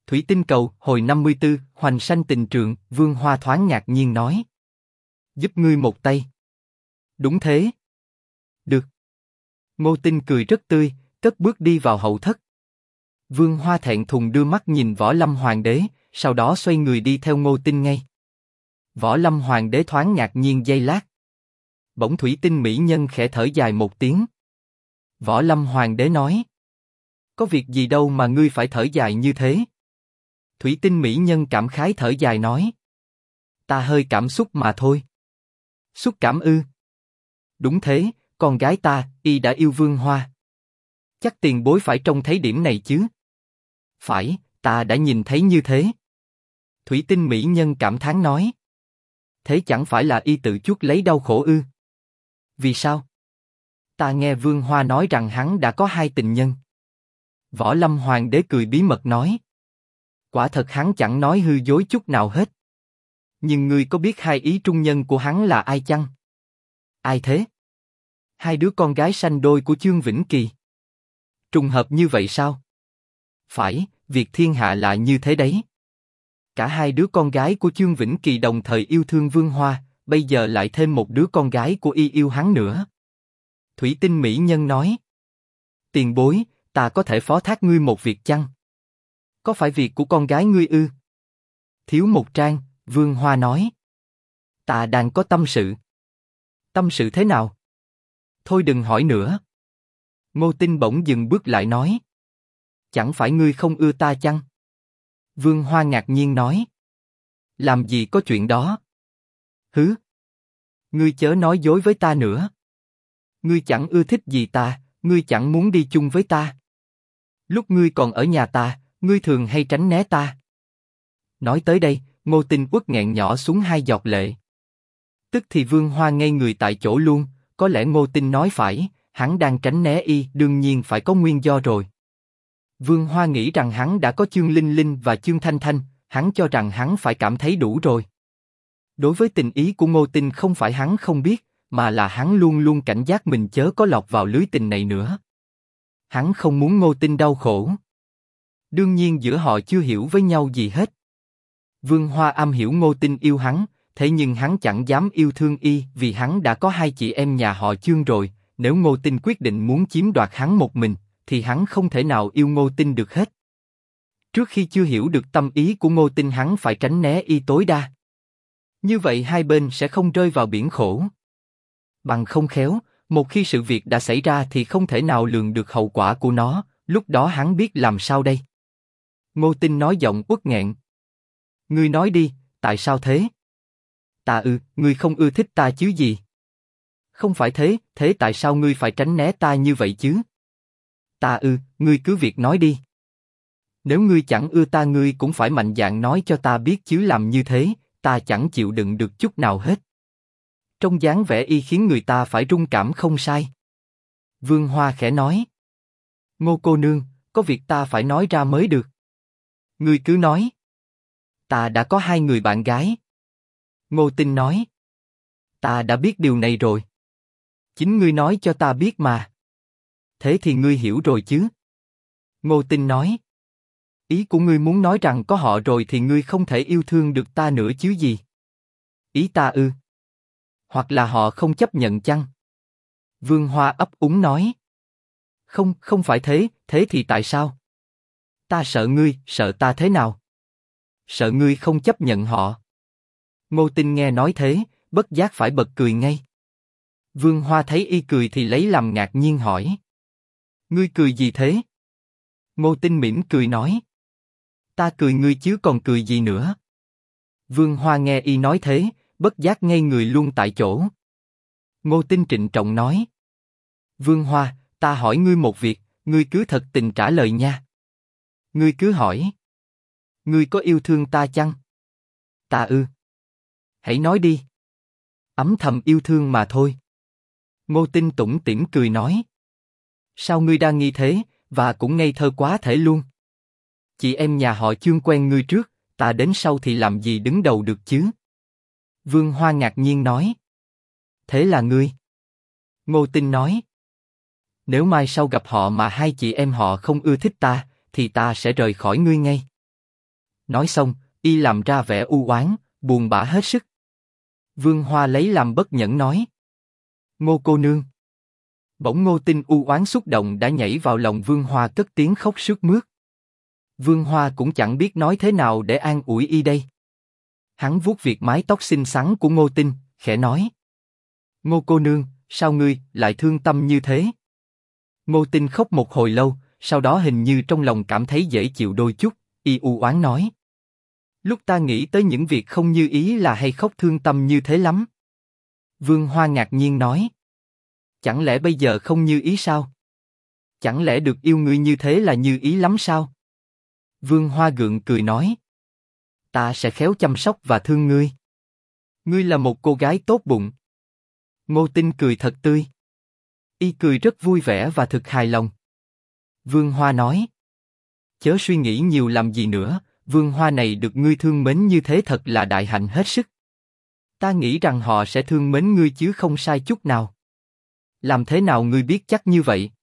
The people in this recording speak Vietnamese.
Thủy Tinh Cầu, hồi 54, Hoành Sanh Tình Trường, Vương Hoa thoáng ngạc nhiên nói. Giúp ngươi một tay. Đúng thế. Được. Ngô Tinh cười rất tươi, cất bước đi vào hậu thất. Vương Hoa thẹn thùng đưa mắt nhìn Võ Lâm Hoàng đế, sau đó xoay người đi theo Ngô Tinh ngay. Võ Lâm Hoàng đế thoáng ngạc nhiên giây lát. Bỗng Thủy Tinh mỹ nhân khẽ thở dài một tiếng. Võ Lâm Hoàng đế nói. Có việc gì đâu mà ngươi phải thở dài như thế? Thủy Tinh mỹ nhân cảm khái thở dài nói. Ta hơi cảm xúc mà thôi. Xúc cảm ư? Đúng thế, con gái ta, y đã yêu Vương Hoa. Chắc tiền bối phải trông thấy điểm này chứ? Phải, ta đã nhìn thấy như thế. Thủy Tinh mỹ nhân cảm thán nói. Thế chẳng phải là y tự chuốc lấy đau khổ ư? Vì sao? Ta nghe Vương Hoa nói rằng hắn đã có hai tình nhân. Võ Lâm Hoàng đế cười bí mật nói. Quả thật hắn chẳng nói hư dối chút nào hết. Nhưng ngươi có biết hai ý trung nhân của hắn là ai chăng? Ai thế? Hai đứa con gái sanh đôi của Chương Vĩnh Kỳ. Trùng hợp như vậy sao? Phải, việc thiên hạ là như thế đấy. Cả hai đứa con gái của Chương Vĩnh Kỳ đồng thời yêu thương Vương Hoa, bây giờ lại thêm một đứa con gái của y yêu hắn nữa. Thủy Tinh mỹ nhân nói. Tiền bối, ta có thể phó thác ngươi một việc chăng? Có phải việc của con gái ngươi ư? Thiếu một trang, Vương Hoa nói. Ta đang có tâm sự. Tâm sự thế nào? Thôi đừng hỏi nữa. Ngô Tinh bỗng dừng bước lại nói. Chẳng phải ngươi không ưa ta chăng? Vương Hoa ngạc nhiên nói. Làm gì có chuyện đó? Hứ? Ngươi chớ nói dối với ta nữa. Ngươi chẳng ưa thích gì ta, ngươi chẳng muốn đi chung với ta. Lúc ngươi còn ở nhà ta, ngươi thường hay tránh né ta. Nói tới đây, Ngô Tinh uất nghẹn nhỏ xuống hai giọt lệ. Tức thì Vương Hoa ngây người tại chỗ luôn, có lẽ Ngô Tinh nói phải, hắn đang tránh né y, đương nhiên phải có nguyên do rồi. Vương Hoa nghĩ rằng hắn đã có Chương Linh Linh và Chương Thanh Thanh, hắn cho rằng hắn phải cảm thấy đủ rồi. Đối với tình ý của Ngô Tinh không phải hắn không biết, mà là hắn luôn luôn cảnh giác mình chớ có lọt vào lưới tình này nữa. Hắn không muốn Ngô Tinh đau khổ. Đương nhiên giữa họ chưa hiểu với nhau gì hết. Vương Hoa am hiểu Ngô Tinh yêu hắn, thế nhưng hắn chẳng dám yêu thương y vì hắn đã có hai chị em nhà họ Chương rồi. Nếu Ngô Tinh quyết định muốn chiếm đoạt hắn một mình, thì hắn không thể nào yêu Ngô Tinh được hết. Trước khi chưa hiểu được tâm ý của Ngô Tinh, hắn phải tránh né y tối đa. Như vậy hai bên sẽ không rơi vào biển khổ. Bằng không khéo, một khi sự việc đã xảy ra thì không thể nào lường được hậu quả của nó, lúc đó hắn biết làm sao đây? Ngô Tinh nói giọng uất nghẹn. Ngươi nói đi, tại sao thế? Ta ngươi không ưa thích ta chứ gì? Không phải thế, thế tại sao ngươi phải tránh né ta như vậy chứ? Ta ngươi cứ việc nói đi. Nếu ngươi chẳng ưa ta ngươi cũng phải mạnh dạn nói cho ta biết chứ làm như thế, ta chẳng chịu đựng được chút nào hết. Trong dáng vẻ y khiến người ta phải rung cảm không sai. Vương Hoa khẽ nói. Ngô cô nương, có việc ta phải nói ra mới được. Ngươi cứ nói. Ta đã có hai người bạn gái. Ngô Tinh nói. Ta đã biết điều này rồi. Chính ngươi nói cho ta biết mà. Thế thì ngươi hiểu rồi chứ? Ngô Tinh nói. Ý của ngươi muốn nói rằng có họ rồi thì ngươi không thể yêu thương được ta nữa chứ gì? Ý ta Hoặc là họ không chấp nhận chăng? Vương Hoa ấp úng nói. Không, không phải thế, thế thì tại sao? Ta sợ ngươi, sợ ta thế nào? Sợ ngươi không chấp nhận họ. Ngô Tinh nghe nói thế, bất giác phải bật cười ngay. Vương Hoa thấy y cười thì lấy làm ngạc nhiên hỏi. Ngươi cười gì thế? Ngô Tinh mỉm cười nói. Ta cười ngươi chứ còn cười gì nữa? Vương Hoa nghe y nói thế, bất giác ngây người luôn tại chỗ. Ngô Tinh trịnh trọng nói. Vương Hoa, ta hỏi ngươi một việc, ngươi cứ thật tình trả lời nha. Ngươi cứ hỏi. Ngươi có yêu thương ta chăng? Ta Hãy nói đi. Ấm thầm yêu thương mà thôi. Ngô Tinh tủm tỉm cười nói. Sao ngươi đa nghi thế, và cũng ngây thơ quá thể luôn. Chị em nhà họ Chương quen ngươi trước, ta đến sau thì làm gì đứng đầu được chứ? Vương Hoa ngạc nhiên nói. Thế là ngươi? Ngô Tinh nói. Nếu mai sau gặp họ mà hai chị em họ không ưa thích ta, thì ta sẽ rời khỏi ngươi ngay. Nói xong, y làm ra vẻ u oán, buồn bã hết sức. Vương Hoa lấy làm bất nhẫn nói: Ngô cô nương. Bỗng Ngô Tinh u oán xúc động đã nhảy vào lòng Vương Hoa cất tiếng khóc sướt mướt. Vương Hoa cũng chẳng biết nói thế nào để an ủi y đây. Hắn vuốt việc mái tóc xinh xắn của Ngô Tinh, khẽ nói: Ngô cô nương, sao ngươi lại thương tâm như thế? Ngô Tinh khóc một hồi lâu, sau đó hình như trong lòng cảm thấy dễ chịu đôi chút, y u oán nói: Lúc ta nghĩ tới những việc không như ý là hay khóc thương tâm như thế lắm. Vương Hoa ngạc nhiên nói: Chẳng lẽ bây giờ không như ý sao? Chẳng lẽ được yêu ngươi như thế là như ý lắm sao? Vương Hoa gượng cười nói: Ta sẽ khéo chăm sóc và thương ngươi. Ngươi là một cô gái tốt bụng. Ngô Tinh cười thật tươi. Y cười rất vui vẻ và thực hài lòng. Vương Hoa nói: Chớ suy nghĩ nhiều làm gì nữa, Vương Hoa này được ngươi thương mến như thế thật là đại hạnh hết sức. Ta nghĩ rằng họ sẽ thương mến ngươi chứ không sai chút nào. Làm thế nào ngươi biết chắc như vậy?